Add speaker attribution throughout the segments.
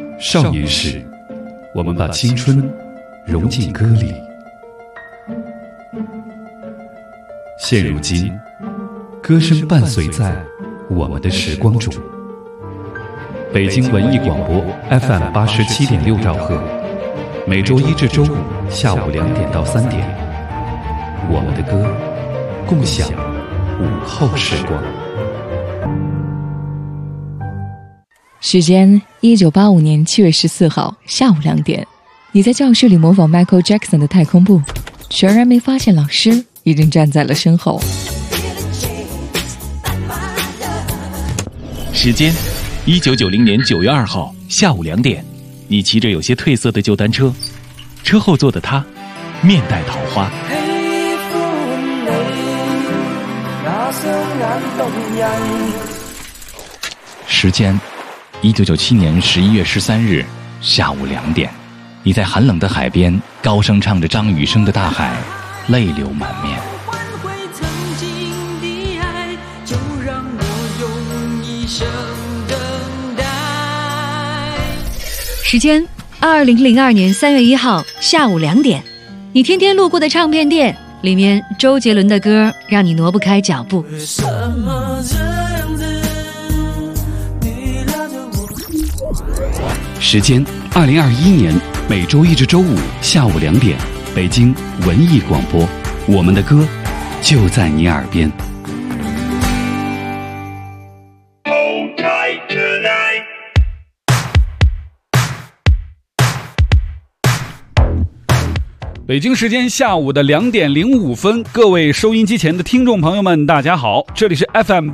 Speaker 1: 少年时，我们把青春融进歌里。现如今，歌声伴随在我们的时光中。北京文艺广播 FM87.6兆赫，每周一至周五下午2点到3点，我们的歌，共享午后时光。
Speaker 2: 时间1985年7月14号下午2点，你在教室里模仿 Michael Jackson 的太空步，全然没发现老师已经站在了身后。
Speaker 3: 时间1990年9月2号下午2点，你骑着有些褪色的旧单车，车后座的他面带桃花。时间1997年11月13日下午2点，你在寒冷的海边高声唱着张雨生的《大海》，泪流满面。
Speaker 4: 时间2002年3月1号下午2点，你天天路过的唱片店里面，周杰伦的歌让你挪不开脚步。
Speaker 1: 时间2021年每周一至周五下午2点，北京文艺广播，我们的歌就在你耳边。北京时间下午的2点05分，各位收音机前的听众朋友们，大家好，这里是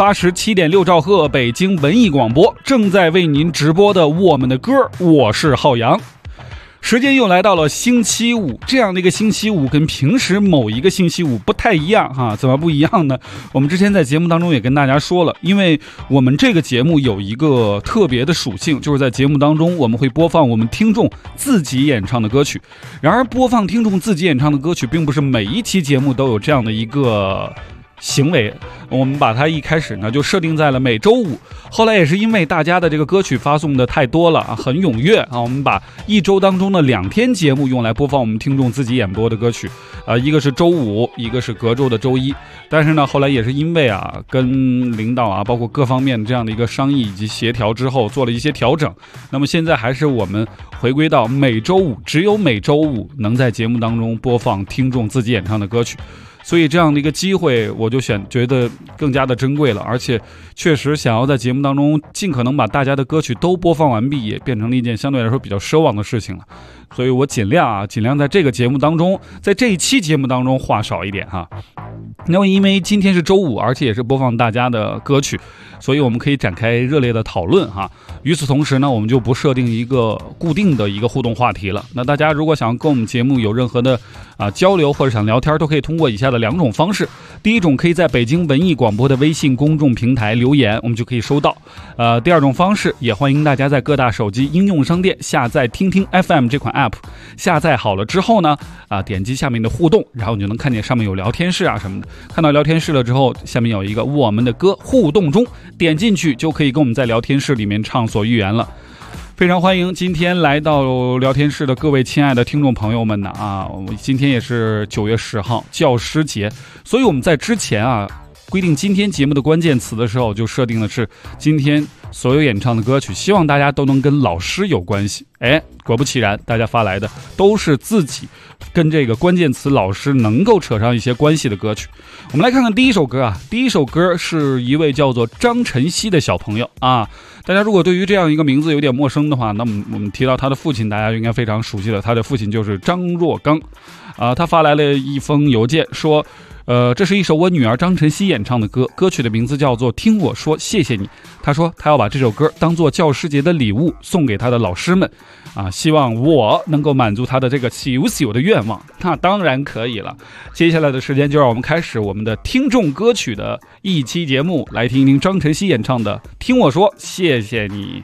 Speaker 1: FM87.6兆赫北京文艺广播，正在为您直播的我们的歌，我是浩洋。时间又来到了星期五，这样的一个星期五跟平时某一个星期五不太一样哈，怎么不一样呢？我们之前在节目当中也跟大家说了，因为我们这个节目有一个特别的属性，就是在节目当中我们会播放我们听众自己演唱的歌曲。然而播放听众自己演唱的歌曲并不是每一期节目都有这样的一个行为，我们把它一开始呢就设定在了每周五，后来也是因为大家的这个歌曲发送的太多了啊，很踊跃啊，我们把一周当中的2天节目用来播放我们听众自己演播的歌曲一个是周五，一个是隔周的周一。但是呢后来也是因为跟领导包括各方面这样的一个商议以及协调之后做了一些调整，那么现在还是我们回归到每周五，只有每周五能在节目当中播放听众自己演唱的歌曲。所以这样的一个机会我就觉得更加的珍贵了，而且确实想要在节目当中尽可能把大家的歌曲都播放完毕，也变成了一件相对来说比较奢望的事情了。所以我尽量在这个节目当中，在这一期节目当中话少一点哈。那么因为今天是周五，而且也是播放大家的歌曲，所以我们可以展开热烈的讨论哈。与此同时呢，我们就不设定一个固定的一个互动话题了。那大家如果想要跟我们节目有任何的交流或者想聊天，都可以通过以下的2种方式。第一种可以在北京文艺广播的微信公众平台留言，我们就可以收到。第二种方式，也欢迎大家在各大手机应用商店下载听听 FM 这款 app， 下载好了之后呢点击下面的互动，然后你就能看见上面有聊天室什么的。看到聊天室了之后，下面有一个我们的歌互动中，点进去就可以跟我们在聊天室里面畅所欲言了。非常欢迎今天来到聊天室的各位亲爱的听众朋友们今天也是9月10号教师节，所以我们在之前规定今天节目的关键词的时候，就设定的是今天所有演唱的歌曲希望大家都能跟老师有关系。果不其然，大家发来的都是自己跟这个关键词老师能够扯上一些关系的歌曲。我们来看看第一首歌第一首歌是一位叫做张晨曦的小朋友大家如果对于这样一个名字有点陌生的话，那么我们提到他的父亲，大家应该非常熟悉了，他的父亲就是张若刚他发来了一封邮件说这是一首我女儿张晨曦演唱的歌，歌曲的名字叫做《听我说谢谢你》。他说他要把这首歌当做教师节的礼物送给他的老师们希望我能够满足他的这个小的愿望。那当然可以了。接下来的时间就让我们开始我们的听众歌曲的一期节目，来听一听张晨曦演唱的《听我说谢谢你》。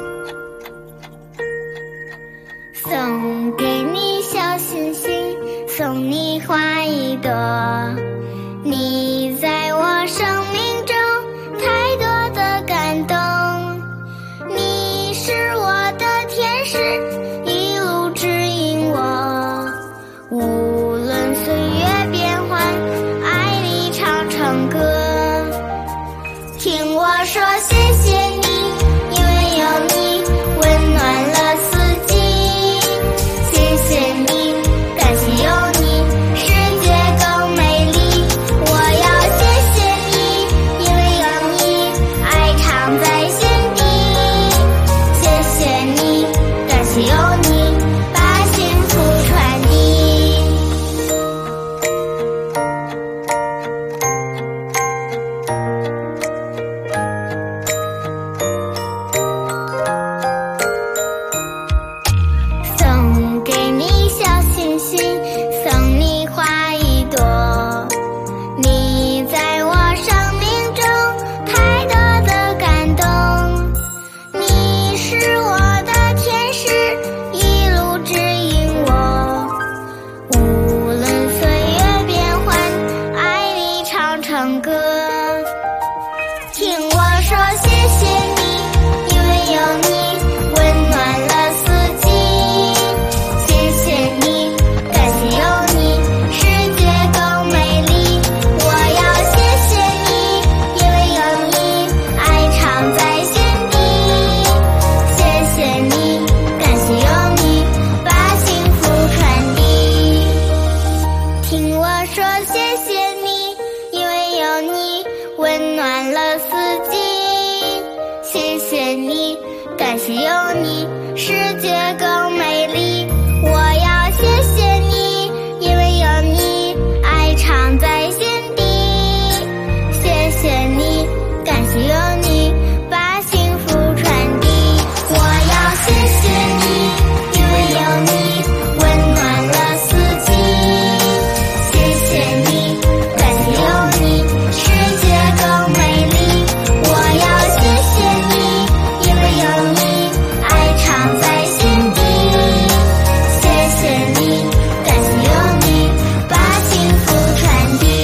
Speaker 5: 送给你小星星， 送你花一朵。你在我生命中太多的感动，你是我的天使，一路指引我。无论岁月变换，爱你唱唱歌。听我说谢谢你，因为有你温暖了四季。谢谢你，感谢有你，世界更美丽。我要谢谢你，因为有你，爱常在心底。谢谢你，感谢有你，把幸福传递。送给你小星星，送你花一朵。你在我生命中太多的感动，你是我的天使，一路指引我。无论岁月变换，爱你唱唱歌。听我说谢谢你，因为有你温暖了四季。谢谢你，感谢有你，世界更美丽。我要谢谢你，因为有你，爱常在心底。谢谢你，感谢有你，把幸福传递。听我说谢谢你，因为有你温暖了四季。谢谢你，感谢有你，世界更美丽。我要谢谢你，因为有你，爱常在心底。谢谢你，感谢有你，把幸福传递。我要谢谢你，因为有你温暖了四季。谢谢你，感谢有你，世界更美丽。我要谢谢你，因为有你，爱常在心底。谢谢你，感谢有你，把幸福传递。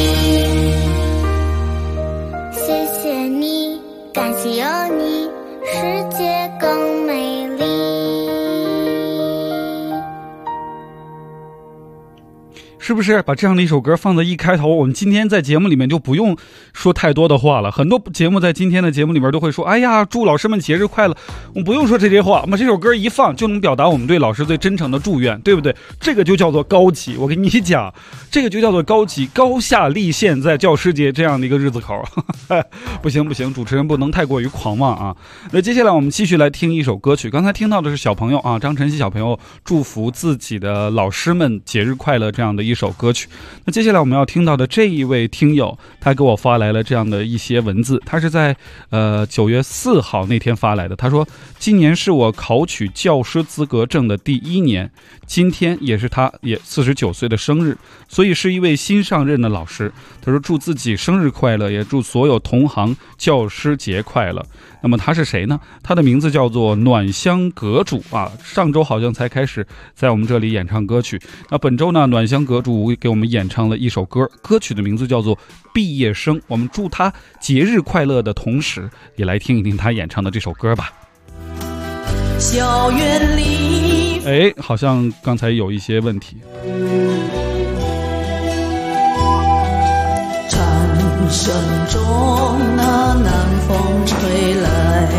Speaker 5: 谢谢你，感谢有你，世界更美丽。
Speaker 1: 是不是把这样的一首歌放在一开头，我们今天在节目里面就不用说太多的话了。很多节目在今天的节目里面都会说，哎呀，祝老师们节日快乐，我们不用说这些话，我们这首歌一放就能表达我们对老师最真诚的祝愿，对不对？这个就叫做高级。我跟你讲，这个就叫做高级，高下立现在教师节这样的一个日子口。不行，主持人不能太过于狂妄啊。那接下来我们继续来听一首歌曲，刚才听到的是小朋友啊，张晨曦小朋友祝福自己的老师们节日快乐这样的一首歌曲。那接下来我们要听到的这一位听友，他给我发来了这样的一些文字，他是在9月4号那天发来的。他说，今年是我考取教师资格证的第1年，今天也是他也49岁的生日，所以是一位新上任的老师。他说祝自己生日快乐，也祝所有同行教师节快乐。那么他是谁呢？他的名字叫做暖香阁主啊，上周好像才开始在我们这里演唱歌曲。那本周呢，暖香阁主给我们演唱了一首歌，歌曲的名字叫做《毕业生》。我们祝他节日快乐的同时，也来听一听他演唱的这首歌吧。
Speaker 6: 校园里，
Speaker 1: 好像刚才有一些问题。
Speaker 6: 蝉声中那南风吹来，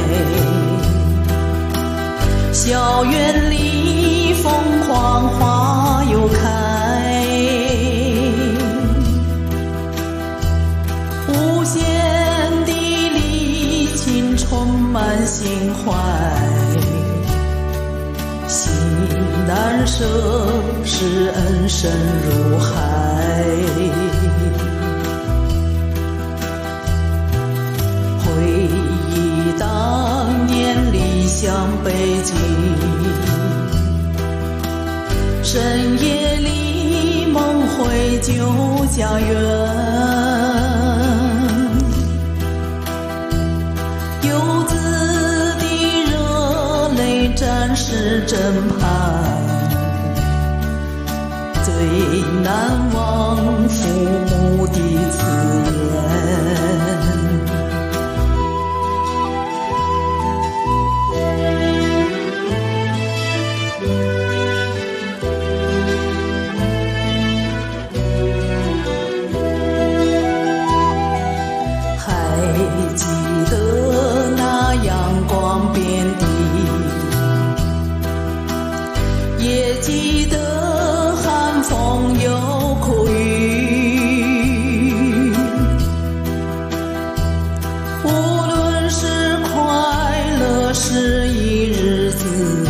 Speaker 6: 校园里凤凰花又开，无限的力情充满心怀，心难舍，是恩深如海。回忆当年离乡背井，深夜里梦回旧家园，游子的热泪展示真盼，最难忘父母的慈恩。还记得那阳光遍地，也记得寒风有苦雨。无论是快乐是一日子，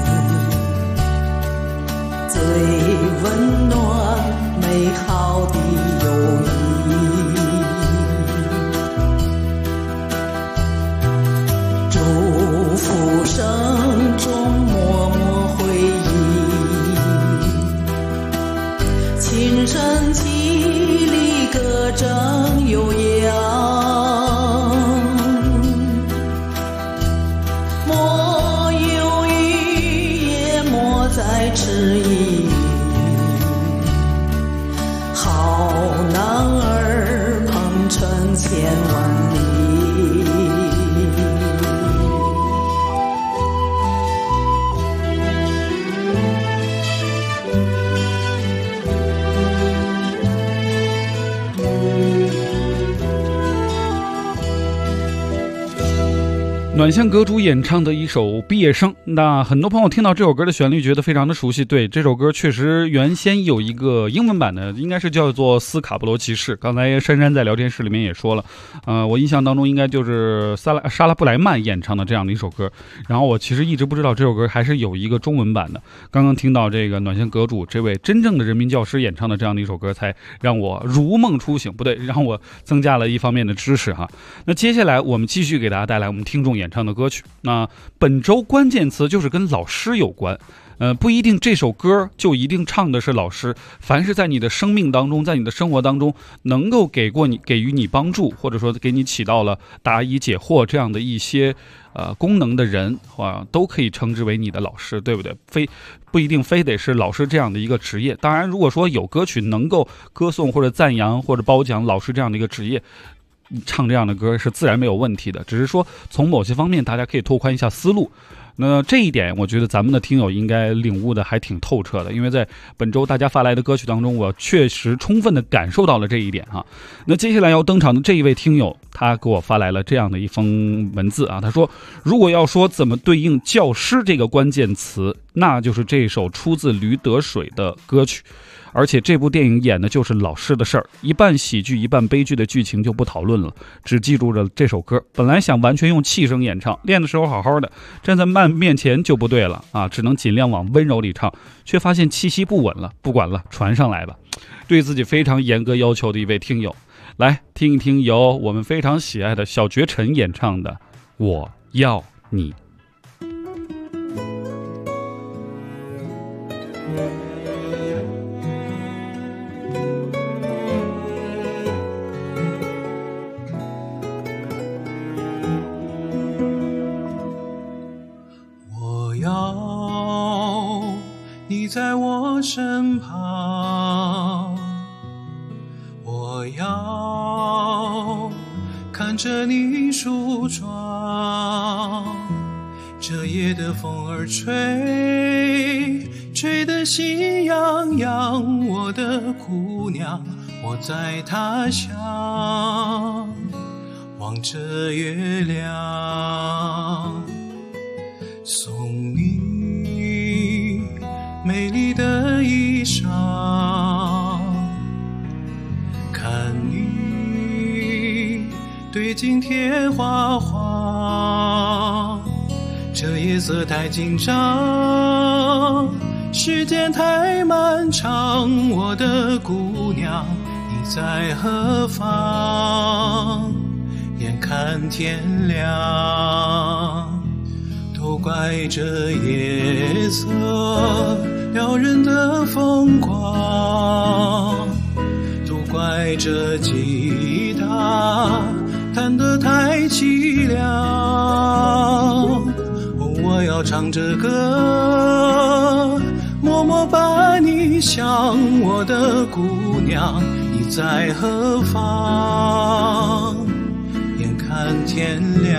Speaker 6: 最温暖美好的友谊。祝福声中默默回忆，琴声凄厉歌正悠扬。莫犹豫也莫再迟疑，好男儿鹏程千万里。
Speaker 1: 暖香阁主演唱的一首《毕业生》，那很多朋友听到这首歌的旋律觉得非常的熟悉。对，这首歌确实原先有一个英文版的，应该是叫做《斯卡布罗骑士》。刚才珊珊在聊天室里面也说了，我印象当中应该就是莎拉布莱曼演唱的这样的一首歌。然后我其实一直不知道这首歌还是有一个中文版的。刚刚听到这个暖香阁主这位真正的人民教师演唱的这样的一首歌，才让我如梦初醒，不对，让我增加了一方面的知识哈。那接下来我们继续给大家带来我们听众演唱的歌曲。那本周关键词就是跟老师有关。不一定这首歌就一定唱的是老师，凡是在你的生命当中，在你的生活当中能够给予你帮助，或者说给你起到了答疑解惑这样的一些功能的人都可以称之为你的老师，对不对？不一定非得是老师这样的一个职业。当然如果说有歌曲能够歌颂或者赞扬或者褒奖老师这样的一个职业，唱这样的歌是自然没有问题的，只是说从某些方面大家可以拓宽一下思路。那这一点我觉得咱们的听友应该领悟的还挺透彻的，因为在本周大家发来的歌曲当中，我确实充分的感受到了这一点哈。那接下来要登场的这一位听友，他给我发来了这样的一封文字啊，他说如果要说怎么对应教师这个关键词，那就是这首出自驴得水的歌曲。而且这部电影演的就是老师的事儿，一半喜剧一半悲剧的剧情就不讨论了，只记住了这首歌。本来想完全用气声演唱，练的时候好好的，站在面前就不对了啊，只能尽量往温柔里唱，却发现气息不稳了，不管了，传上来吧。对自己非常严格要求的一位听友，来听一听由我们非常喜爱的小绝尘演唱的《我要你》。
Speaker 7: 你在我身旁，我要看着你梳妆，这夜的风儿吹，吹得心痒痒，我的姑娘，我在他乡望着月亮，送你美丽的衣裳，看你对镜贴花黄，这夜色太紧张，时间太漫长，我的姑娘你在何方？眼看天亮，都怪这夜色撩人的风光，都怪这吉他弹得太凄凉。我要唱着歌，默默把你你想我的姑娘，你在何方？眼看天亮，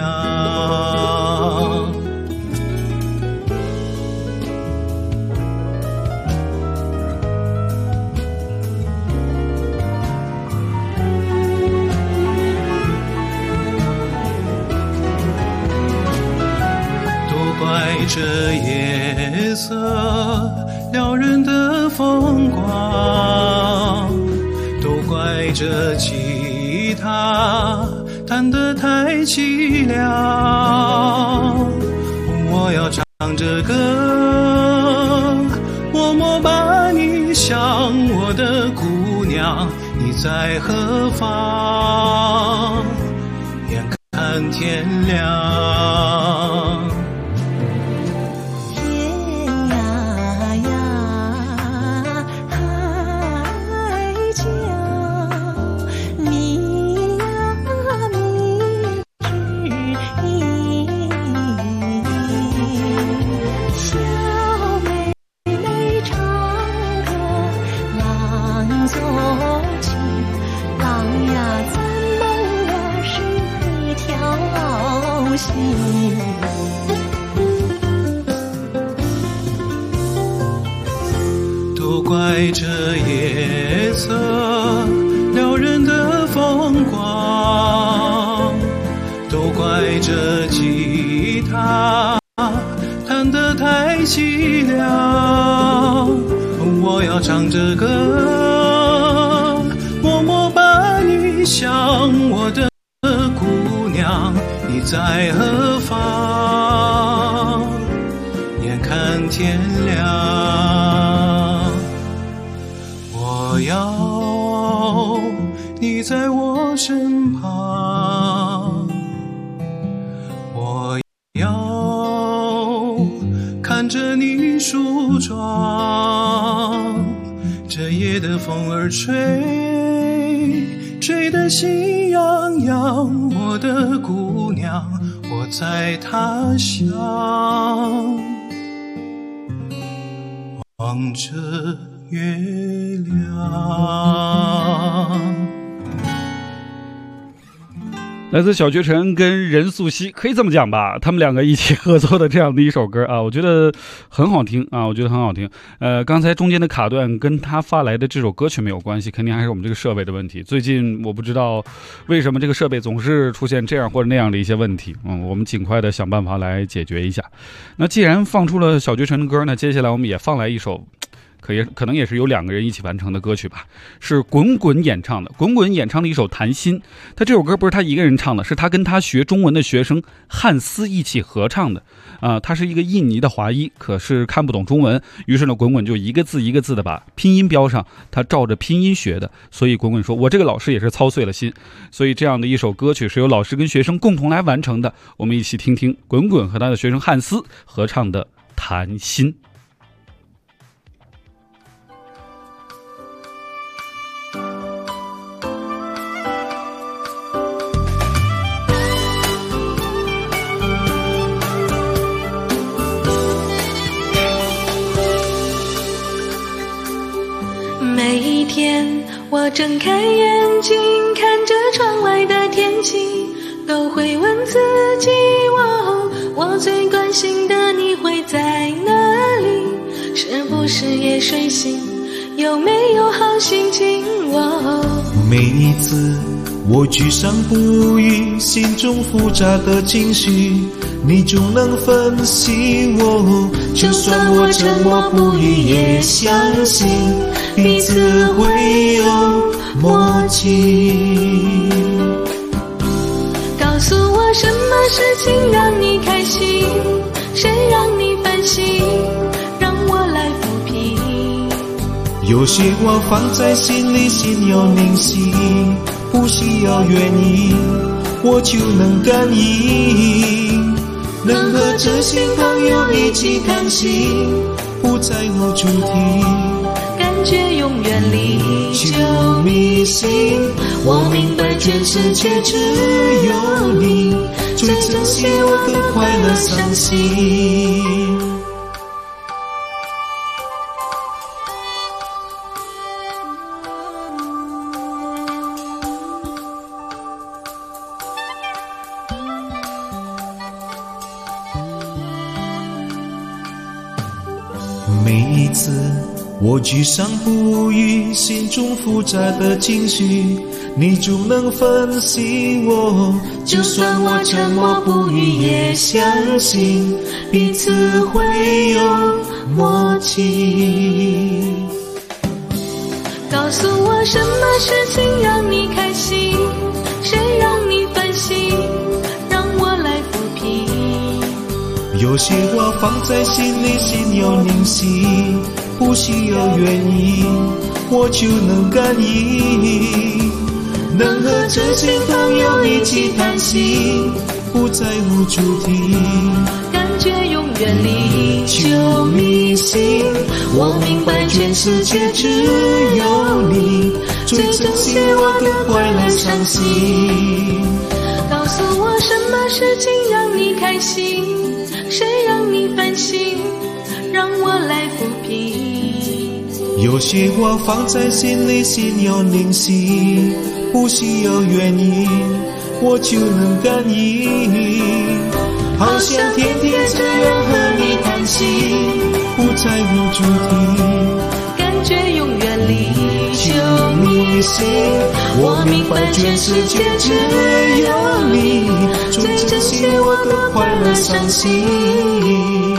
Speaker 7: 这夜色撩人的风光，都怪这吉他弹得太凄凉。我要唱着歌，默默把你想我的姑娘，你在何方？眼看天亮。都怪这夜色撩人的风光，都怪这吉他弹得太凄凉。我要唱着歌，默默把你想我的姑娘，你在何方？眼看天亮，我要你在我身旁，我要看着你梳妆。这夜的风儿吹得心痒痒，我的姑娘，我在他乡，望着月亮。
Speaker 1: 来自小绝尘跟任素汐，可以这么讲吧，他们两个一起合作的这样的一首歌啊，我觉得很好听啊，我觉得很好听。刚才中间的卡段跟他发来的这首歌曲没有关系，肯定还是我们这个设备的问题。最近我不知道为什么这个设备总是出现这样或者那样的一些问题，我们尽快的想办法来解决一下。那既然放出了小绝尘的歌呢，接下来我们也放来一首可能也是由两个人一起完成的歌曲吧，是滚滚演唱的。滚滚演唱的一首《谈心》，他这首歌不是他一个人唱的，是他跟他学中文的学生汉斯一起合唱的。他是一个印尼的华裔，可是看不懂中文，于是呢，滚滚就一个字一个字的把拼音标上，他照着拼音学的。所以滚滚说，我这个老师也是操碎了心。所以这样的一首歌曲是由老师跟学生共同来完成的，我们一起听听滚滚和他的学生汉斯合唱的《谈心》。
Speaker 8: 每一天我睁开眼睛，看着窗外的天气，都会问自己，我最关心的你会在哪里？是不是也睡醒？有没有好心情？
Speaker 9: 每一次我沮丧不已，心中复杂的情绪，你总能分析我。就算我沉默不语，也相信彼此会有默契。
Speaker 8: 告诉我什么事情让你开心，谁让你烦心，让我来抚平。
Speaker 9: 有些话放在心里，心有灵犀，不需要原因，我就能感应。能和这些朋友一起谈心，不在乎主题，
Speaker 8: 感觉永远离
Speaker 9: 就迷信。我明白全世界只有你最珍惜我的快乐伤心。 每一次我沮丧不已，心中复杂的情绪，你总能分析我。就算我沉默不语，也相信彼此会有默契。
Speaker 8: 告诉我什么事情让你开心，谁让你烦心，让我来抚平。
Speaker 9: 有些话放在心里，心有灵犀，不需要原因，我就能感应。能和知心朋友一起谈心，不在乎主题，
Speaker 8: 感觉永远离
Speaker 9: 就迷信。我明白全世界只有你最珍惜我的快乐伤心。
Speaker 8: 告诉我什么事情让你开心，谁让你烦心，让我来抚平。
Speaker 9: 有些话放在心里，心有灵犀，不需要原因，我就能感应。好想天天这样和你谈心，不在乎主题，
Speaker 8: 感觉永远离
Speaker 9: 就迷信。我明白全世界只有你最珍惜我的快乐伤心。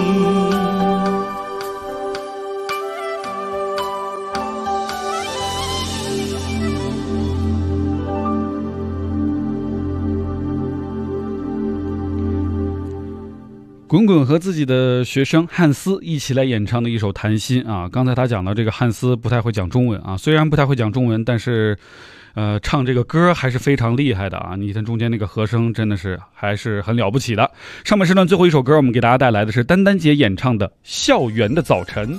Speaker 1: 滚滚和自己的学生汉斯一起来演唱的一首《谈心》啊，刚才他讲到这个汉斯不太会讲中文啊，虽然不太会讲中文，但是唱这个歌还是非常厉害的啊！你看中间那个和声真的是还是很了不起的。上半时段最后一首歌，我们给大家带来的是丹丹姐演唱的《校园的早晨》。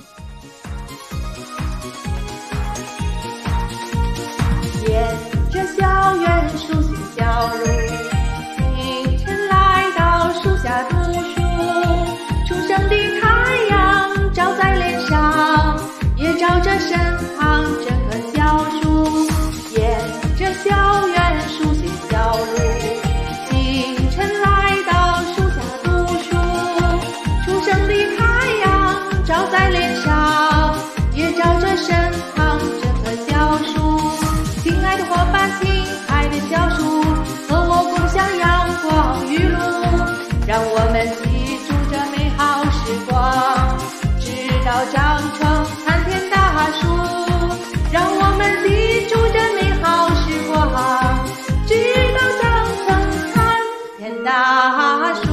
Speaker 10: 沿着校园熟悉小路，清晨来到树下读书，初升的太阳照在脸上，也照着身旁这棵小树。沿着校园熟悉小路，清晨来到树下读书，初升的太阳照在脸上，也照着身旁这棵小树。亲爱的伙伴，亲爱的小树，和我共享阳光雨露，让我们记住这美好时光，直到长成参天大树。让我们记住这美好时光，直到长成参天大树。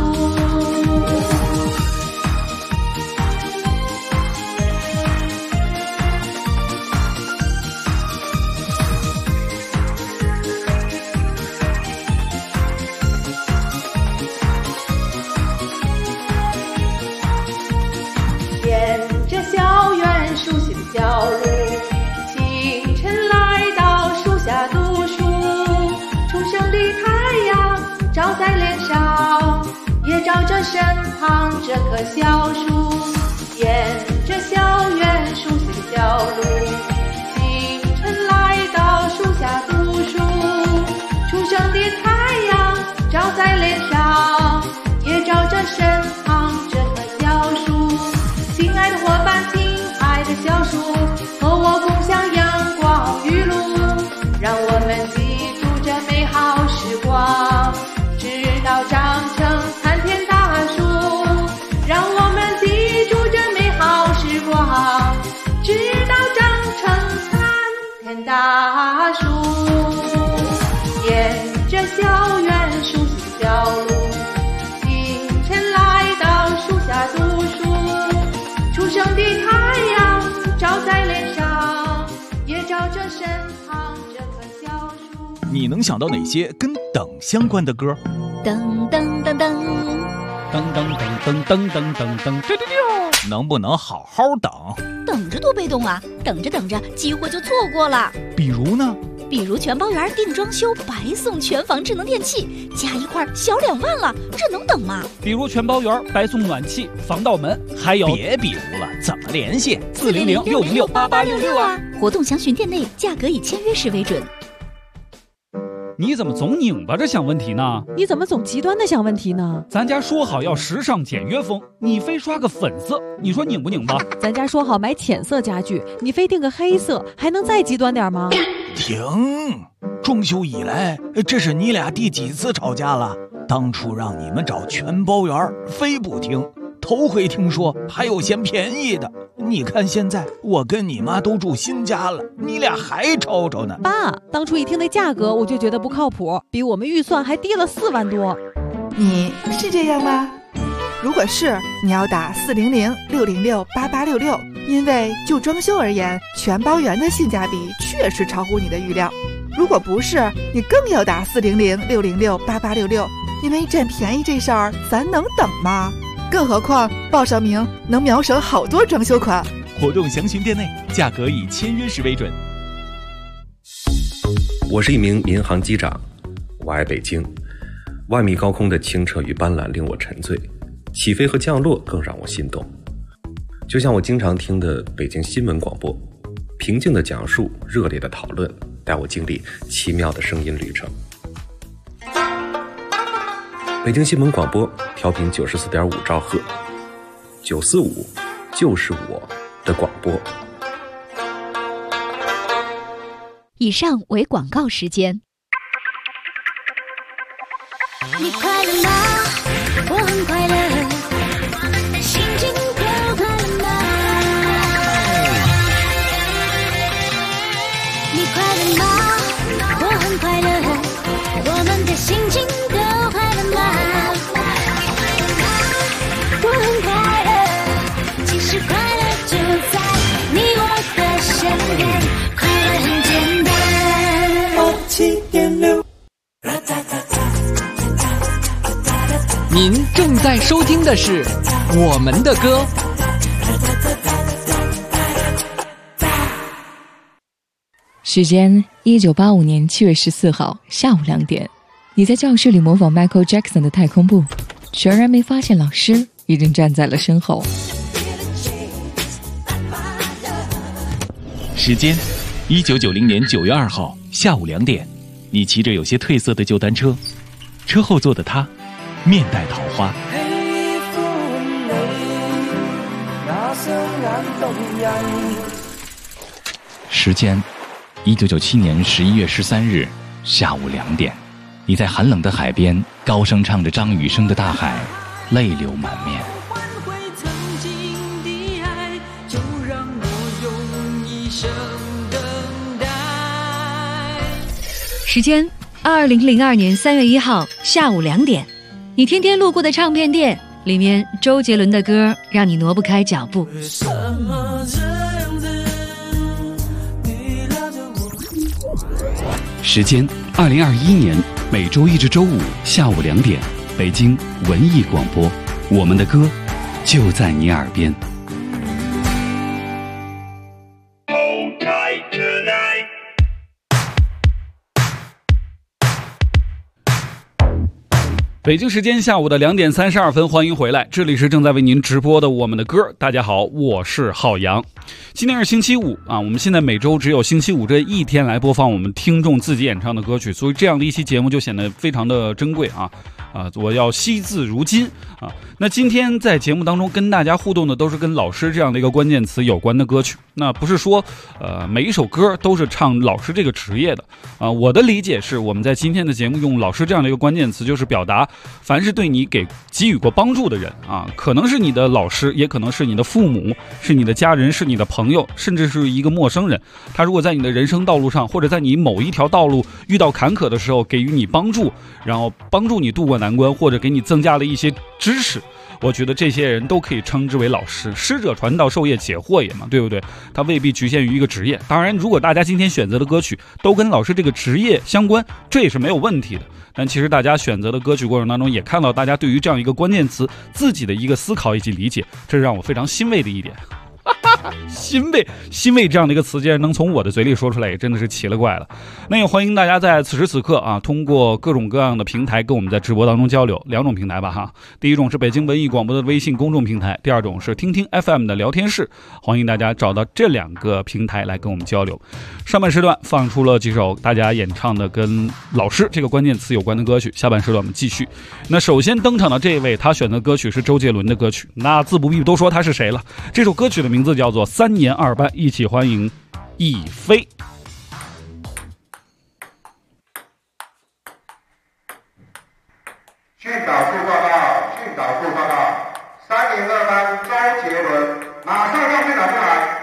Speaker 10: 沿着校园熟悉的小路，清晨来到树下读书，初升的太阳照在脸上，也照着身旁这棵小树。沿着校园熟悉的小路，清晨来到树下读书，初升的太阳照在脸上，也照着身旁这棵小树。亲爱的伙伴，亲爱的小树，和我共享阳光雨露，让我们记住这美好时光，直到长成参天大树。让我们记住这美好时光，直到长成参天大树。沿着校园熟悉的小路，清晨来到树下读书，初升的太阳照在脸上，也照着身旁这棵小树。
Speaker 11: 你能想到哪些跟等相关的歌？
Speaker 12: 噔噔噔噔
Speaker 1: 噔噔噔噔噔噔噔噔，
Speaker 11: 能不能好好等？
Speaker 12: 等着多被动啊！等着等着，机会就错过了。
Speaker 11: 比如呢？
Speaker 12: 比如全包园定装修白送全房智能电器，加一块小2万了，这能等吗？
Speaker 1: 比如全包园白送暖气、防盗门，还有
Speaker 11: 别比如了，怎么联系
Speaker 12: ？400-606-8866啊！活动详询店内，价格以签约时为准。
Speaker 1: 你怎么总拧巴着想问题呢？
Speaker 13: 你怎么总极端的想问题呢？
Speaker 1: 咱家说好要时尚简约风，你非刷个粉色，你说拧不拧巴？
Speaker 13: 咱家说好买浅色家具，你非定个黑色，还能再极端点吗？
Speaker 11: 停！装修以来，这是你俩第几次吵架了？当初让你们找全包圆，非不听。头回听说还有嫌便宜的。你看现在我跟你妈都住新家了，你俩还吵吵呢。
Speaker 13: 爸，当初一听那价格我就觉得不靠谱，比我们预算还低了4万多。
Speaker 10: 你是这样吗？如果是，你要打400-606-8866，因为就装修而言，全包圆的性价比确实超乎你的预料。如果不是，你更要打400-606-8866，因为占便宜这事儿咱能等吗？更何况报上名能秒省好多装修款。
Speaker 3: 活动详询店内，价格以签约时为准。
Speaker 14: 我是一名民航机长，我爱北京。万米高空的清澈与斑斓令我沉醉，起飞和降落更让我心动。就像我经常听的北京新闻广播，平静的讲述，热烈的讨论，带我经历奇妙的声音旅程。北京新闻广播调频94.5兆赫，945就是我的广播。
Speaker 12: 以上为广告时间。
Speaker 5: 你快乐吗？我很快乐，心情更快乐吗？你快乐吗？我很快乐，我们的心情都快乐吗？我很快乐，其实快乐就在你我的身边，快乐很简单。87.6。
Speaker 15: 您正在收听的是我们的歌。
Speaker 2: 时间1985年7月14号下午2点，你在教室里模仿 Michael Jackson 的太空步，全然没发现老师已经站在了身后。
Speaker 3: 时间1990年9月2号下午2点，你骑着有些褪色的旧单车，车后座的他面带桃花。时间1997年11月13日下午2点，你在寒冷的海边高声唱着张雨生的《大海》，泪流满面。
Speaker 4: 时间2002年3月1号下午2点，你天天路过的唱片店，里面周杰伦的歌让你挪不开脚步。
Speaker 1: 时间2021年每周一至周五下午2点，北京文艺广播，我们的歌就在你耳边。北京时间下午的2点32分，欢迎回来，这里是正在为您直播的我们的歌。大家好，我是浩洋。今天是星期五啊，我们现在每周只有星期五这一天来播放我们听众自己演唱的歌曲，所以这样的一期节目就显得非常的珍贵啊。我要惜字如金啊。那今天在节目当中跟大家互动的都是跟老师这样的一个关键词有关的歌曲。那不是说每一首歌都是唱老师这个职业的啊。我的理解是，我们在今天的节目用老师这样的一个关键词，就是表达凡是对你给予过帮助的人啊，可能是你的老师，也可能是你的父母，是你的家人，是你的朋友，甚至是一个陌生人。他如果在你的人生道路上，或者在你某一条道路遇到坎坷的时候给予你帮助，然后帮助你度过难关，或者给你增加了一些知识，我觉得这些人都可以称之为老师。师者传道授业解惑也嘛，对不对？他未必局限于一个职业。当然如果大家今天选择的歌曲都跟老师这个职业相关，这也是没有问题的。但其实大家选择的歌曲过程当中，也看到大家对于这样一个关键词自己的一个思考以及理解，这是让我非常欣慰的一点。 欣慰这样的一个词竟然能从我的嘴里说出来，也真的是奇了怪了。那也欢迎大家在此时此刻啊，通过各种各样的平台跟我们在直播当中交流。2种平台吧哈，第一种是北京文艺广播的微信公众平台，第2种是听听 FM 的聊天室，欢迎大家找到这2个平台来跟我们交流。上半时段放出了几首大家演唱的跟老师这个关键词有关的歌曲，下半时段我们继续。那首先登场的这一位，他选的歌曲是周杰伦的歌曲，那自不必多说他是谁了。这首歌曲的名字叫做3年2班，一起欢迎亦菲。
Speaker 16: 训导处报告，3年2班周杰伦，马上让训导出来。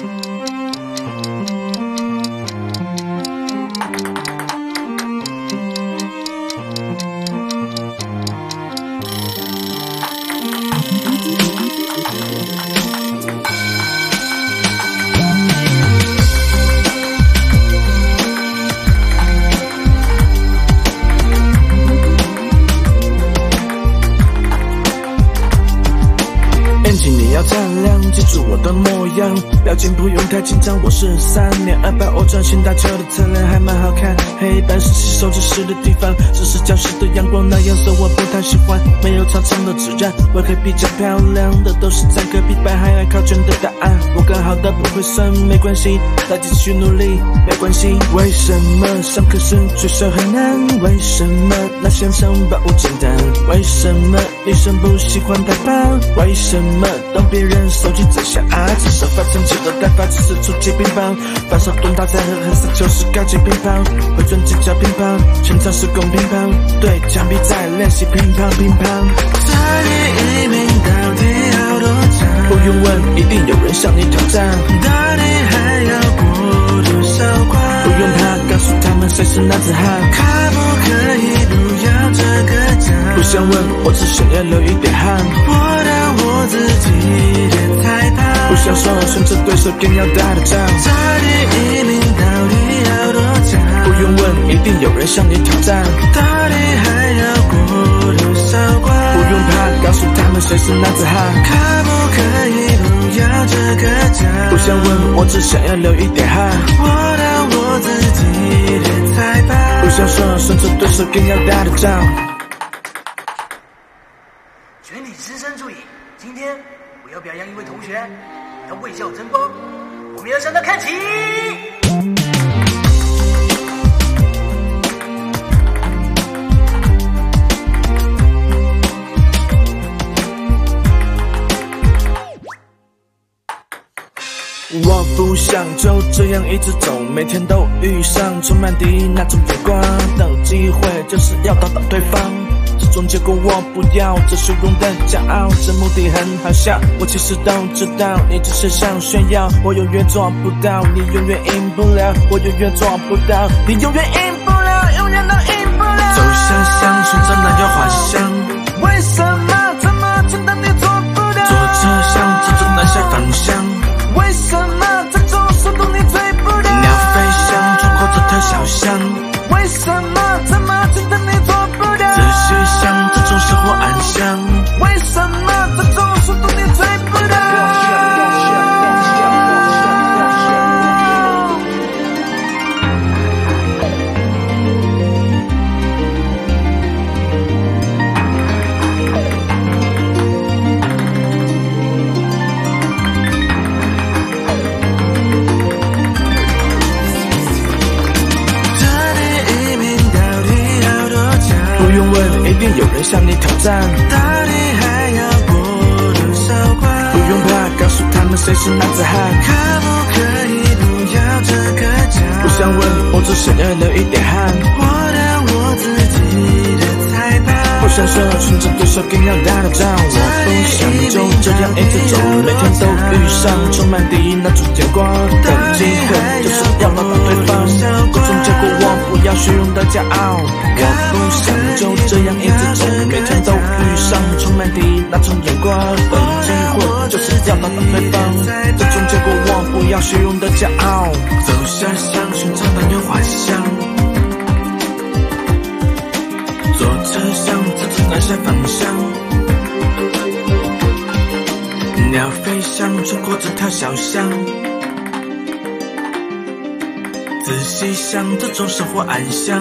Speaker 17: 你要善良，记住我的模样，表情不用太紧张。我是3年2班，我专心打球的侧脸还蛮好看。黑板是洗手指的地方，这是教室的阳光，那颜色我不太喜欢。没有长长的指甲，我会比较漂亮的都是在隔壁班还爱考卷的答案。我刚好的不会算，没关系，大家继续努力，没关系。为什么上课时举手很难？为什么那些城堡不简单？为什么女生不喜欢太胖？为什么当别人手机在响啊，至少发成绩的代发只是出击乒乓，反手蹲大赛和黑色球是高级乒乓，会转几脚乒乓，全场是公乒乓，对墙壁在练习乒乓。这第1名到底要多长？不用问，一定有人向你挑战。到底还要过多少关？不用怕，告诉他们谁是男子汉。可不可以不要这个奖？不想问，我只想要流一点汗。我当我自己的裁判，不想说选择对手更要打的仗。这第1名到底要多强？不用问，一定有人向你挑战。到底还要过多少关？不用怕，告诉他们谁是男子汉。可不可以不要这个奖？不想问，我只想要流一点汗。我当我自己的裁判，不想说选择对手更要打的仗。
Speaker 18: 全体师生注意，今天我要表扬一位同学，他为校争光，我们要向他看齐。
Speaker 17: 我不想就这样一直走，每天都遇上充满敌意那种眼光，等机会就是要打倒对方。这种结果我不要，这虚荣的骄傲，这目的很好笑。我其实都知道，你只是想炫耀，我永远做不到，你永远赢不了，我永远做不到，你永远赢不了，永远都赢不了。走向乡村真的有花香，为什么这么简单你做不到？坐车厢这种难下方向，为什么这种速度你追不到？鸟飞翔穿过这条小巷，为什么这么简单你做不到？仔细想，这种生活安详，为什么这种速度你追不到？一定有人向你挑战，到底还要过多少关？不用怕，告诉他们谁是男子汉。可不可以不要这个奖？不想问，我只想要流一点汗。我当我自己的裁判，不想说选择对手更要打的仗。我不想就这样一直走，每天都遇上充满敌意那种眼光，等机会就是要打倒对方。这种结果我不要虚荣的骄傲，我不想就这样一直走，每天都遇上充满敌意那种眼光，等机会就是要打倒对方。这种结果我不要虚荣的骄傲，走下乡寻找但有花香，坐车厢这种南下方向，鸟飞翔想穿过这条小巷，仔细想，这种生活安详。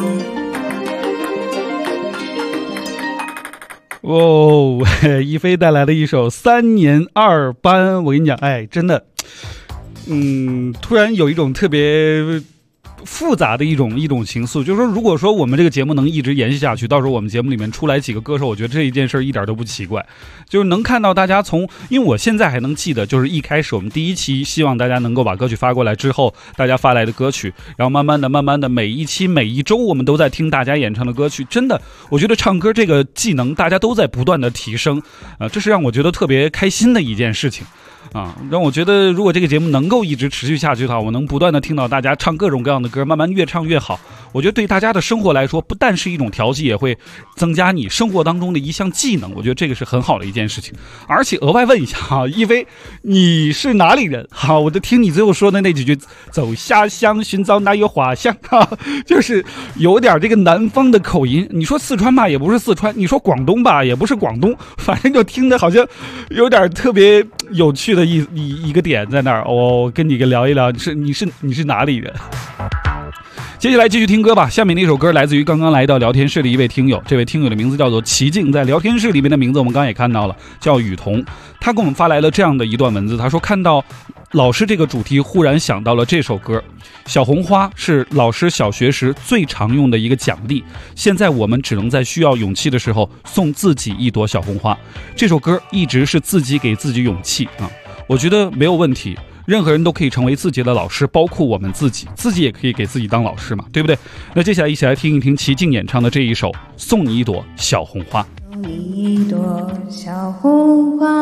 Speaker 1: 哦，一飞带来的一首3年2班，我跟你讲，哎，真的，突然有一种特别复杂的一种情愫，就是说，如果说我们这个节目能一直延续下去，到时候我们节目里面出来几个歌手，我觉得这一件事一点都不奇怪。就是能看到大家因为我现在还能记得，就是一开始我们第一期希望大家能够把歌曲发过来之后，大家发来的歌曲，然后慢慢的每一期每一周我们都在听大家演唱的歌曲，真的，我觉得唱歌这个技能大家都在不断的提升，这是让我觉得特别开心的一件事情。让我觉得如果这个节目能够一直持续下去的话，我能不断的听到大家唱各种各样的歌，慢慢越唱越好。我觉得对大家的生活来说，不但是一种调剂，也会增加你生活当中的一项技能。我觉得这个是很好的一件事情。而且额外问一下一飞，你是哪里人？好，我就听你最后说的那几句，走下乡寻找那有花香就是有点这个南方的口音。你说四川吧，也不是四川；你说广东吧，也不是广东。反正就听的好像有点特别有趣的一个点在那儿。我跟你聊一聊，你是哪里人？接下来继续听歌吧。下面那首歌来自于刚刚来到聊天室的一位听友，这位听友的名字叫做齐静，在聊天室里面的名字我们刚刚也看到了，叫雨桐。他给我们发来了这样的一段文字，他说看到老师这个主题，忽然想到了这首歌。小红花是老师小学时最常用的一个奖励，现在我们只能在需要勇气的时候送自己一朵小红花。这首歌一直是自己给自己勇气我觉得没有问题，任何人都可以成为自己的老师，包括我们自己也可以给自己当老师嘛，对不对？那接下来一起来听一听齐静演唱的这一首《送你一朵小红花》。
Speaker 19: 送你一朵小红花，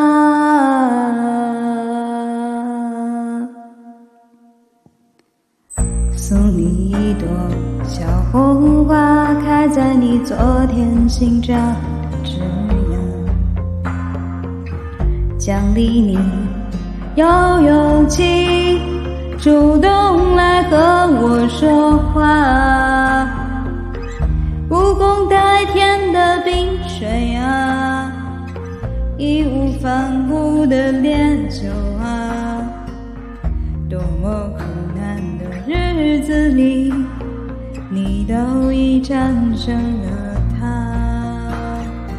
Speaker 19: 送你一朵小红花，开在你昨天新长的枝桠，奖励你有勇气主动来和我说话，不共戴天的冰水啊，义无反顾的烈酒啊，多么苦难的日子里，你都已战胜了它。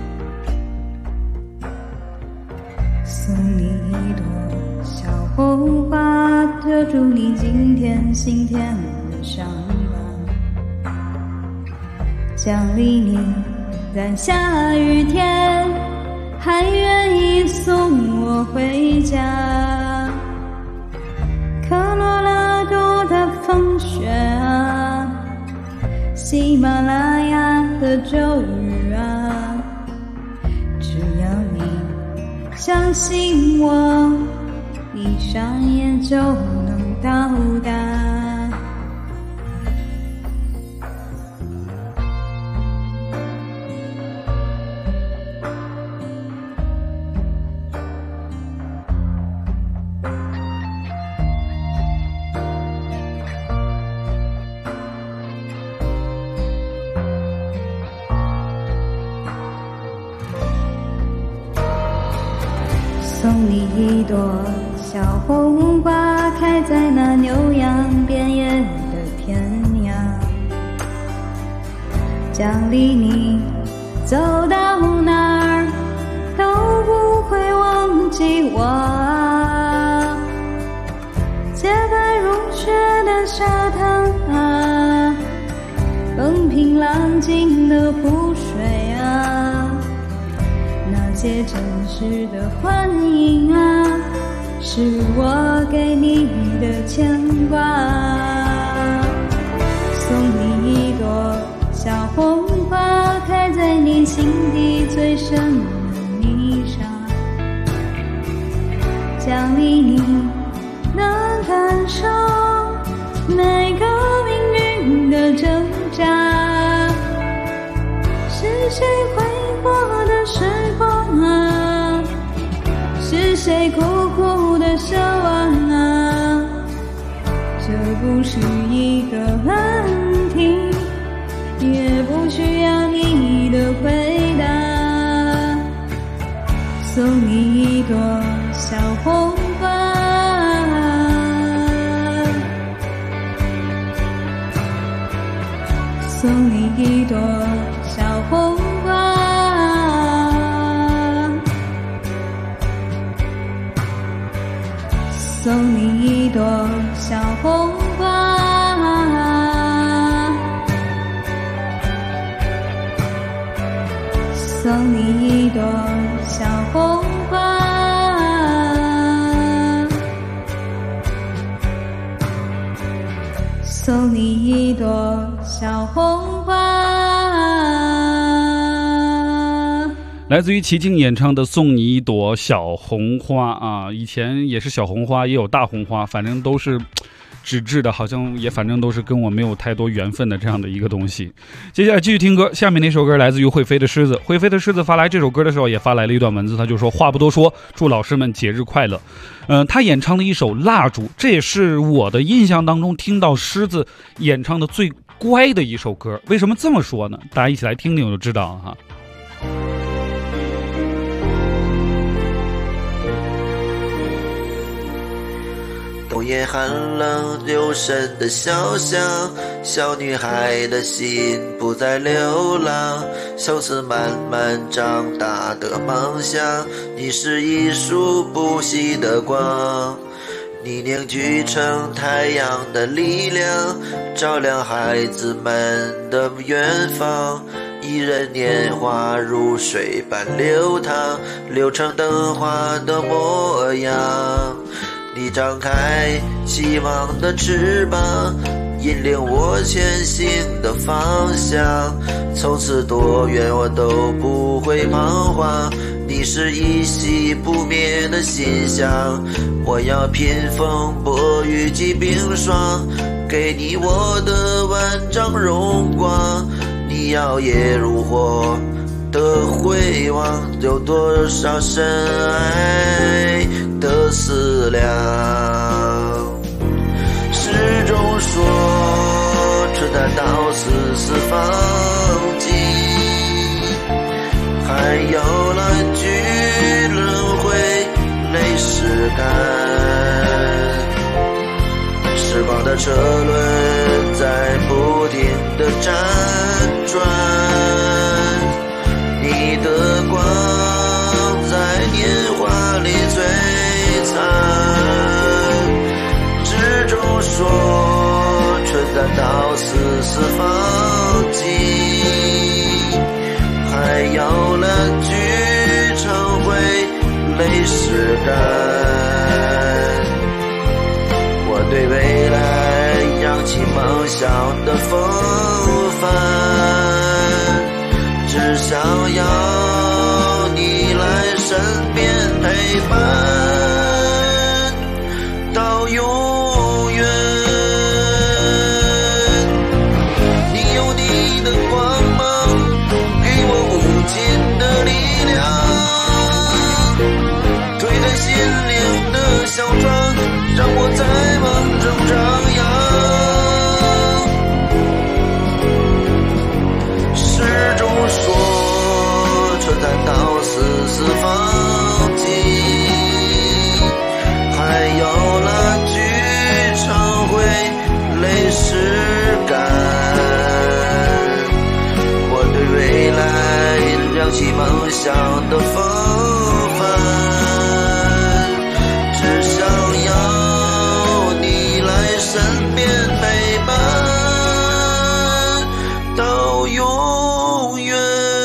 Speaker 19: 送你一朵小红花，遮住你今天心田的伤疤，奖励你在下雨天还愿意送我回家。科罗拉多的风雪啊，喜马拉雅的骤雨啊，只要你相信我，闭上眼就能到达。送你一朵小红花，开在那牛羊遍野的天涯，奖励你走到哪儿都不会忘记我啊。洁白如雪的沙滩啊，风平浪静的湖水啊，那些真实的欢迎啊，是我给你的牵挂。送你一朵小红花，开在你心底最深的泥沙，奖励你能感受每个命运的挣扎。是谁挥霍的时光啊，是谁苦苦的奢望啊，这不是一个问题，也不需要你的回答。送你一朵小红花， 送你一朵小红花，送你一朵小红花，送你一朵小红花，送你一朵小红花。
Speaker 1: 来自于齐静演唱的《送你一朵小红花》啊，以前也是小红花，也有大红花，反正都是纸质的，好像也反正都是跟我没有太多缘分的这样的一个东西。接下来继续听歌，下面那首歌来自于会飞的狮子。会飞的狮子发来这首歌的时候也发来了一段文字，他就说话不多说，祝老师们节日快乐。他演唱的一首《蜡烛》，这也是我的印象当中听到狮子演唱的最乖的一首歌。为什么这么说呢？大家一起来听听我就知道了哈。
Speaker 20: 冬夜寒冷，留神的小巷，小女孩的心不再流浪，从此慢慢长大的梦想，你是一束不息的光，你凝聚成太阳的力量，照亮孩子们的远方，一人年华如水般流淌，流成灯花的模样。你张开希望的翅膀，引领我前行的方向，从此多远我都不会彷徨，你是一熄不灭的馨香，我要拼风波雨及冰霜，给你我的万丈荣光，你耀眼如火的辉煌，有多少深爱的思量，诗中说春在到四方际，还有了巨轮回泪湿干，时光的车轮在不停地辗转，你的光在年华里璀璨，纸中说春在到四方际，还有了聚成灰泪湿干，我对未来扬起梦想的风帆，只想要你来身边陪伴到永远，你有你的光芒，给我无尽的力量，推开心灵的小船，让我在梦中徜徉，诗中说春在到四方际，还有了聚成灰泪湿干，我对未来亮起梦想的风帆，只想要你来身边陪伴到永远。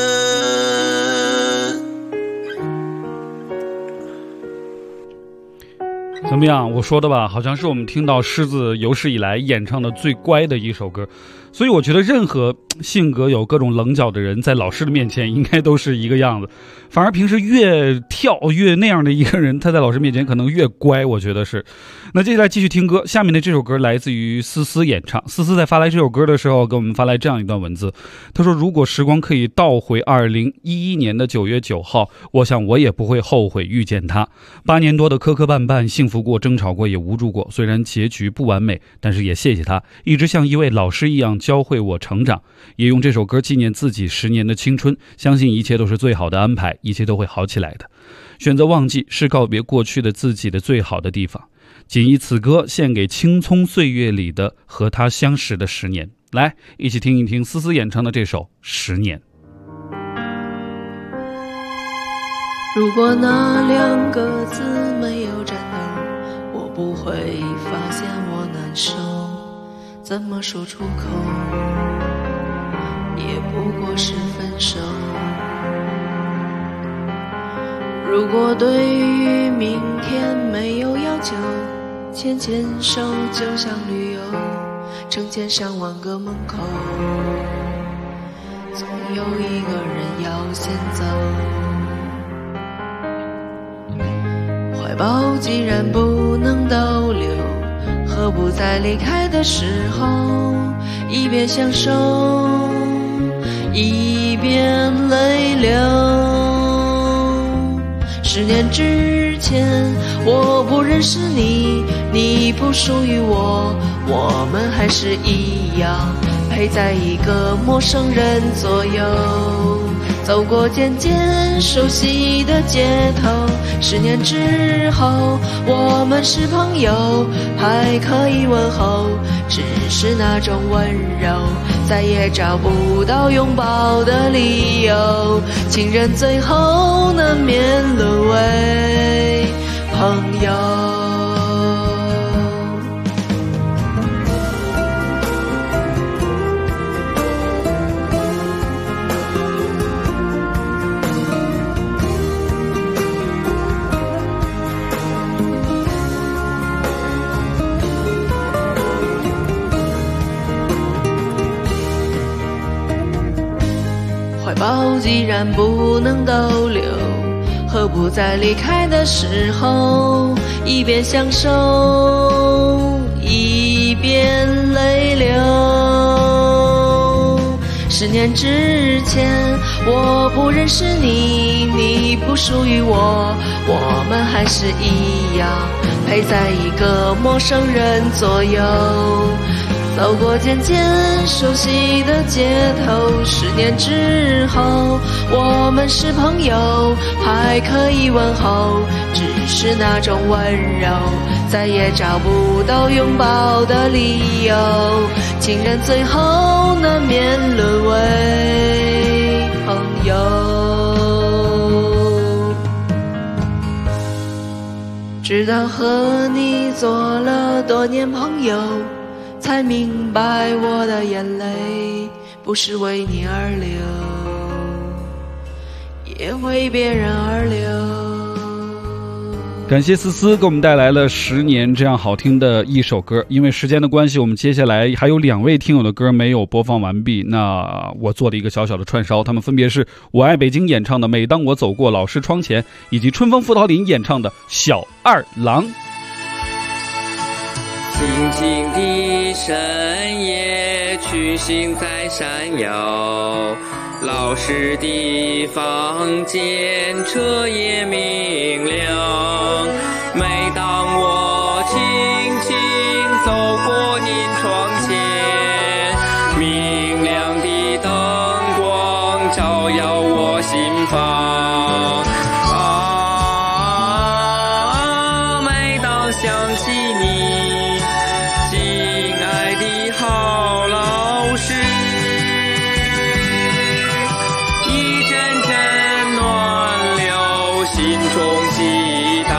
Speaker 1: 怎么样？我说的吧，好像是我们听到狮子有史以来演唱的最乖的一首歌。所以我觉得任何性格有各种棱角的人在老师的面前应该都是一个样子，反而平时越跳越那样的一个人，他在老师面前可能越乖，我觉得是。那接下来继续听歌，下面的这首歌来自于思思演唱。思思在发来这首歌的时候给我们发来这样一段文字，他说如果时光可以倒回2011年的9月9号，我想我也不会后悔遇见他。8年多的磕磕绊绊，幸福过，争吵过，也无助过，虽然结局不完美，但是也谢谢他一直像一位老师一样教会我成长，也用这首歌纪念自己10年的青春，相信一切都是最好的安排，一切都会好起来的。选择忘记是告别过去的自己的最好的地方，仅以此歌献给青葱岁月里的和他相识的10年。 来，一起听一听思思演唱的这首《10年》。
Speaker 8: 如果那2个字没有颤抖，我不会发现我难受，怎么说出口，也不过是分手。如果对于明天没有要求，牵牵手就像旅游，成千上万个门口，总有一个人要先走。怀抱既然不能逗留，何不在离开的时候一边享受一边泪流。10年之前我不认识你，你不属于我，我们还是一样陪在一个陌生人左右，走过渐渐熟悉的街头。10年之后我们是朋友，还可以问候，只是那种温柔再也找不到拥抱的理由，情人最后难免沦为朋友。怀抱既然不能逗留，何不在离开的时候一边享受一边泪流。10年之前我不认识你，你不属于我，我们还是一样陪在一个陌生人左右，走过渐渐熟悉的街头。10年之后我们是朋友，还可以问候，只是那种温柔再也找不到拥抱的理由，情人最后难免沦为朋友。直到和你做了多年朋友，才明白我的眼泪不是为你而流，也为别人而流。
Speaker 1: 感谢思思给我们带来了10年这样好听的一首歌。因为时间的关系，我们接下来还有2位听友的歌没有播放完毕，那我做了一个小小的串烧，他们分别是我爱北京演唱的每当我走过老师窗前，以及春风副桃林演唱的小二郎。
Speaker 21: 静静的深夜，群星在闪耀，老师的房间彻夜明亮。每当我轻轻走过您窗前，明亮的灯光照耀我心房。每当想起你，亲爱的好老师，一阵阵暖流心中激荡。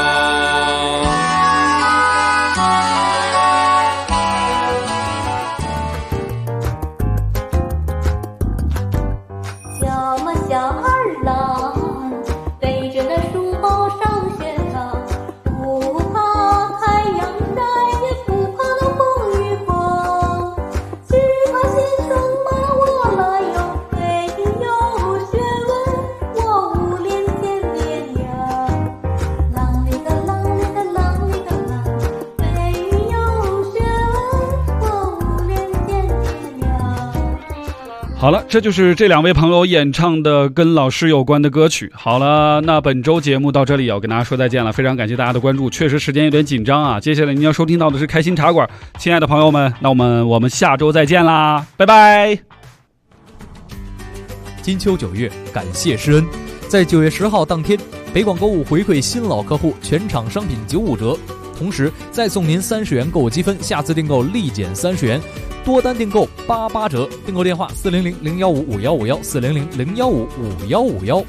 Speaker 5: 小嘛小二郎，背着那书包上学堂，不怕太阳晒，也不怕那风雨狂，只怕心中骂我来哟，没有学问，我无脸见爹娘。啷里个啷里个啷里个啷，没有学问，我无脸见爹娘。
Speaker 1: 好了，这就是这2位朋友演唱的跟老师有关的歌曲。好了，那本周节目到这里要跟大家说再见了，非常感谢大家的关注，确实时间有点紧张啊。接下来您要收听到的是开心茶馆，亲爱的朋友们，那我们下周再见啦，拜拜。
Speaker 22: 金秋9月，感谢施恩。在9月10号当天，北广购物回馈新老客户全场商品95折，
Speaker 6: 同时再送您30元购物积分，下次订购立减30元，多单订购88折。订购电话400-015-5151，400-015-5151。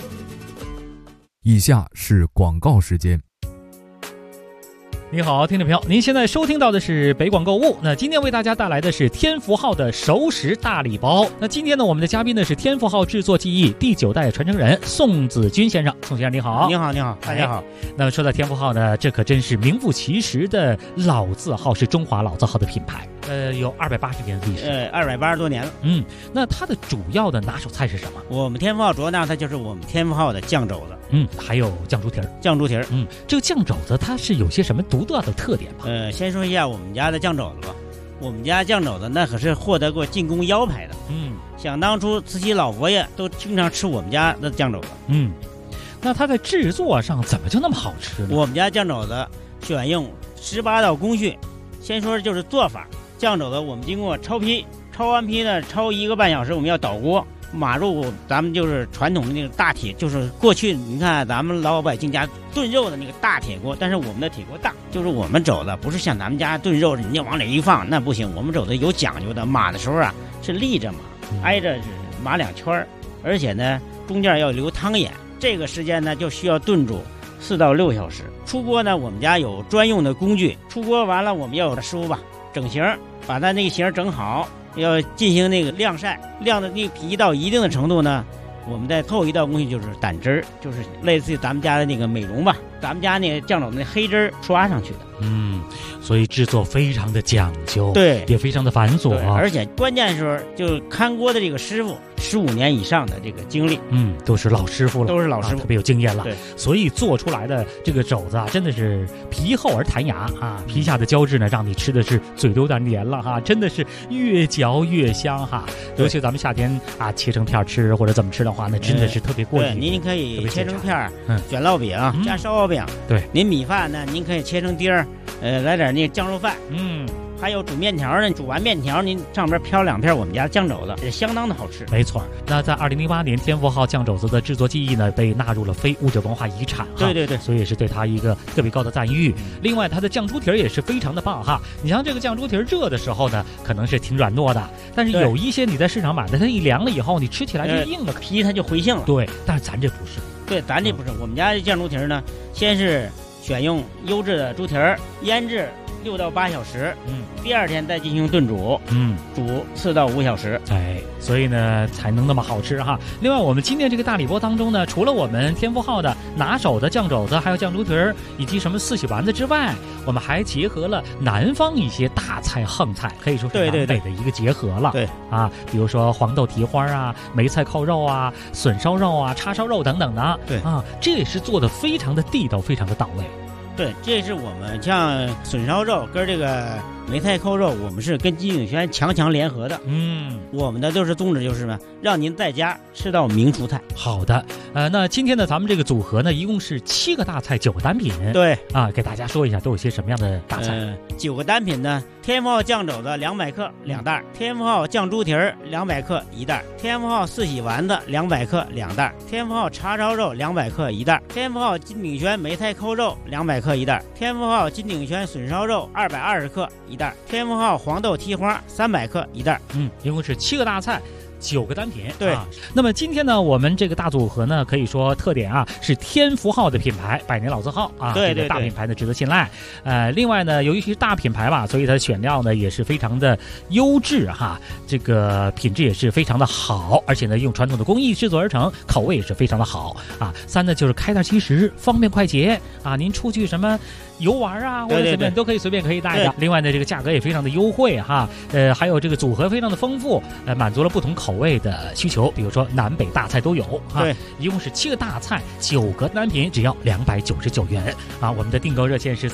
Speaker 7: 以下是广告时间。
Speaker 23: 你好，听众朋友，您现在收听到的是北广购物。那今天为大家带来的是天福号的熟食大礼包。那今天呢，我们的嘉宾呢是天福号制作技艺第9代传承人宋子军先生。宋先生你好。
Speaker 24: 你好，大家好。
Speaker 23: 那么说到天福号呢，这可真是名副其实的老字号，是中华老字号的品牌。有280年的历史。
Speaker 24: 280多年了。
Speaker 23: 那它的主要的拿手菜是什么？
Speaker 24: 我们天福号主要拿手菜就是我们天福号的酱肘子。
Speaker 23: 还有酱猪蹄儿。这个酱肘子它是有些什么独特的特点吗？
Speaker 24: 先说一下我们家的酱肘子吧。我们家酱肘子那可是获得过进宫腰牌的。想当初慈禧老佛爷都经常吃我们家的酱肘子。
Speaker 23: 那它在制作上怎么就那么好吃呢？
Speaker 24: 我们家酱肘子选用18道工序。先说就是做法。酱肘子我们经过焯坯，焯完坯呢，焯1个半小时，我们要倒锅。码入咱们就是传统的那个大铁，就是过去你看咱们老百姓家炖肉的那个大铁锅，但是我们的铁锅大，就是我们肘子不是像咱们家炖肉人家往里一放，那不行，我们肘子有讲究的，码的时候啊是立着码，挨着是码2圈，而且呢中间要留汤眼，这个时间呢就需要炖煮4到6小时。出锅呢我们家有专用的工具，出锅完了我们要有师傅吧整形，把它那个形整好，要进行那个晾晒，晾的那个皮到一定的程度呢，我们再后一道工序就是掸汁儿，就是类似于咱们家的那个美容吧，咱们家那个酱肘子那黑汁儿刷上去的。
Speaker 23: 所以制作非常的讲究，
Speaker 24: 对，
Speaker 23: 也非常的繁琐，
Speaker 24: 而且关键时候就看锅的这个师傅15年以上的这个经历，
Speaker 23: 都是老师傅了，特别有经验了。
Speaker 24: 对，
Speaker 23: 所以做出来的这个肘子啊，真的是皮厚而弹牙啊，皮下的胶质呢，让你吃的是嘴都有点黏了哈，真的是越嚼越香哈。尤其咱们夏天啊，切成片吃或者怎么吃的话，那真的是特别过瘾。
Speaker 24: 对，您可以切成片，卷烙饼加烧饼。
Speaker 23: 对，
Speaker 24: 您米饭呢，您可以切成丁儿。来点那个酱肉饭，还有煮面条呢。煮完面条，您上边飘2片我们家酱肘子，也相当的好吃。
Speaker 23: 没错。那在2008年，天福号酱肘子的制作技艺呢，被纳入了非物质文化遗产哈。
Speaker 24: 对，
Speaker 23: 所以也是对它一个特别高的赞誉。另外，它的酱猪蹄儿也是非常的棒哈。你像这个酱猪蹄儿热的时候呢，可能是挺软糯的，但是有一些你在市场买的，它一凉了以后，你吃起来就硬了，
Speaker 24: 皮它就回性了。
Speaker 23: 对，但是咱这不是。
Speaker 24: 对，咱这不是。我们家的酱猪蹄儿呢，先是选用优质的猪蹄儿，腌制6到8小时，第2天再进行炖煮，煮4到5小时，
Speaker 23: 所以呢才能那么好吃哈。另外，我们今天这个大礼包当中呢，除了我们天福号的拿手的酱肘子，还有酱猪蹄儿以及什么四喜丸子之外，我们还结合了南方一些大菜横菜，可以说是南北的一个结合了。
Speaker 24: 对
Speaker 23: 啊，比如说黄豆蹄花啊、梅菜扣肉啊、笋烧肉啊、叉烧肉等等的。
Speaker 24: 对
Speaker 23: 啊，这也是做的非常的地道，非常的到位。
Speaker 24: 对，这是我们像笋烧肉跟这个梅菜扣肉，我们是跟金鼎轩强联合的。我们的就是宗旨就是什么，让您在家吃到名厨菜。
Speaker 23: 好的，那今天呢，咱们这个组合呢，一共是7个大菜9个单品。
Speaker 24: 对
Speaker 23: 啊，给大家说一下都有些什么样的大菜。
Speaker 24: 9个单品呢，天福号酱肘子200克2袋，天福号酱猪蹄儿200克1袋，天福号四喜丸子200克2袋，天福号叉烧肉200克1袋，天福号金鼎轩梅菜扣肉200克1袋，天福号金鼎轩笋烧肉220克1袋，天福号黄豆蹄花300克1袋。
Speaker 23: 一共是7个大菜9个单品。
Speaker 24: 对，
Speaker 23: 那么今天呢，我们这个大组合呢，可以说特点啊是天福号的品牌，100年老字号啊，
Speaker 24: 对，
Speaker 23: 这个大品牌呢值得信赖。另外呢，由于是大品牌吧，所以它的选料呢也是非常的优质哈，这个品质也是非常的好，而且呢用传统的工艺制作而成，口味也是非常的好啊。3呢就是开袋即食，方便快捷啊，您出去什么游玩啊或者怎么样都可以随便可以带的。另外呢，这个价格也非常的优惠哈，还有这个组合非常的丰富，满足了不同口味的需求，比如说南北大菜都有哈。
Speaker 24: 对，
Speaker 23: 一共是7个大菜9个单品，只要299元啊。我们的订购热线是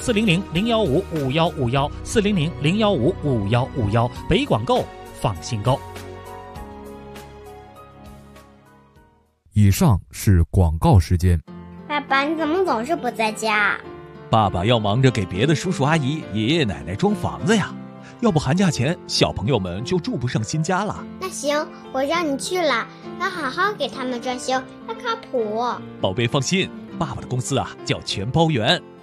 Speaker 23: 400-015-5151，400-015-5151，北广购放心购。
Speaker 7: 以上是广告时间。
Speaker 5: 爸爸，你怎么总是不在家？
Speaker 11: 爸爸要忙着给别的叔叔阿姨、爷爷奶奶装房子呀，要不寒假前小朋友们就住不上新家了。
Speaker 5: 那行，我让你去了，要好好给他们装修，要靠谱。
Speaker 11: 宝贝放心，爸爸的公司啊叫全包圆，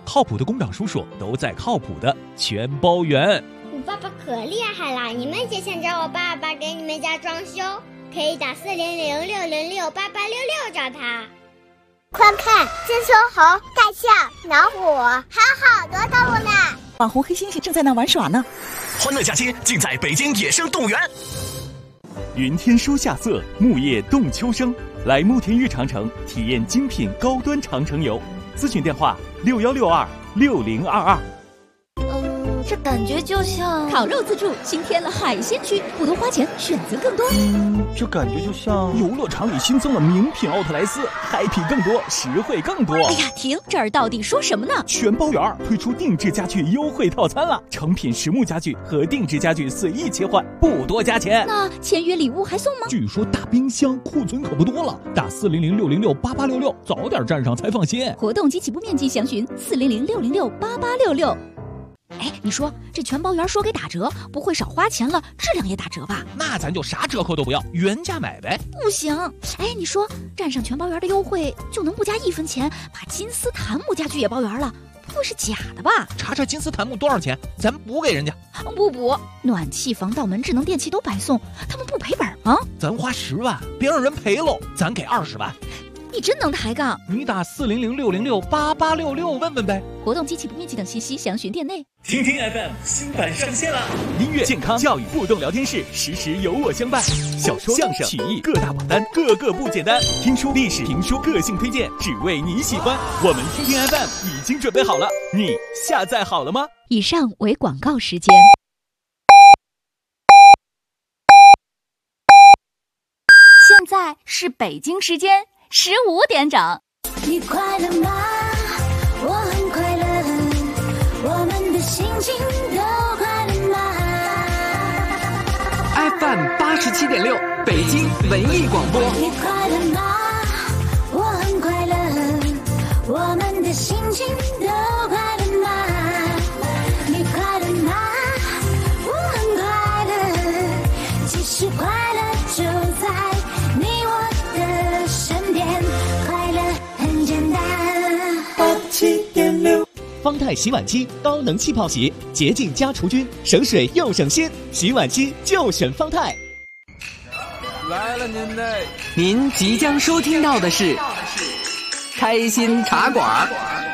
Speaker 9: 靠谱的工长叔叔都在靠谱的全包园。
Speaker 5: 我爸爸可厉害了，你们也想找我爸爸给你们家装修，可以打400-606-8866找他。快看，金丝猴、大象、老虎，还有好多动物呢。
Speaker 10: 网红黑猩猩正在那玩耍呢。
Speaker 13: 欢乐假期尽在北京野生动物园。
Speaker 14: 云天书夏色，木叶动秋声。来慕田峪长城体验精品高端长城游，咨询电话61626022。
Speaker 12: 这感觉就像烤肉自助新添了海鲜区，不多花钱，选择更多。
Speaker 14: 这感觉就像游乐场里新增了名品奥特莱斯，嗨皮更多，实惠更多。
Speaker 12: 哎呀，停！这儿到底说什么呢？
Speaker 14: 全包园推出定制家具优惠套餐了，成品实木家具和定制家具随意切换，不多加钱。
Speaker 12: 那签约礼物还送吗？
Speaker 9: 据说大冰箱库存可不多了，打400-606-8866，早点站上才放心。
Speaker 12: 活动及起步面积详询400-606-8866。哎，你说这全包园说给打折，不会少花钱了，质量也打折吧？
Speaker 9: 那咱就啥折扣都不要，原价买呗。
Speaker 12: 不行，哎，你说站上全包园的优惠，就能不加1分钱把金丝檀木家具也包圆了？不会是假的吧？
Speaker 9: 查查金丝檀木多少钱，咱补给人家。
Speaker 12: 不补，暖气、防盗门、智能电器都白送，他们不赔本吗？
Speaker 9: 咱花10万，别让人赔喽，咱给20万。
Speaker 12: 你真能抬杠！
Speaker 9: 你打400-606-8866问问呗。
Speaker 12: 活动及起步面积等信息详询店内。
Speaker 13: 听听 FM 新版上线了，
Speaker 14: 音乐、健康、教育互动聊天室，时时有我相伴。小说、相声、曲艺各大榜单，个个不简单。听书、历史、评书，个性推荐，只为你喜欢。我们听听 FM 已经准备好了，你下载好了吗？
Speaker 12: 以上为广告时间。
Speaker 25: 现在是北京时间15点整。
Speaker 8: 你快乐吗？我很快乐，我们的心情都快乐吗
Speaker 15: ？FM 87.6，北京文艺广播。
Speaker 8: 你快乐吗？我很快乐，我们的心情都快乐吗？你快乐吗？我很快乐，其实快乐就在你我的身边，快乐很简单。87.6，
Speaker 26: 方太洗碗机高能气泡洗，洁净加除菌，省水又省心，洗碗机就选方太。
Speaker 15: 来了您嘞！您即将收听到的是开心茶馆。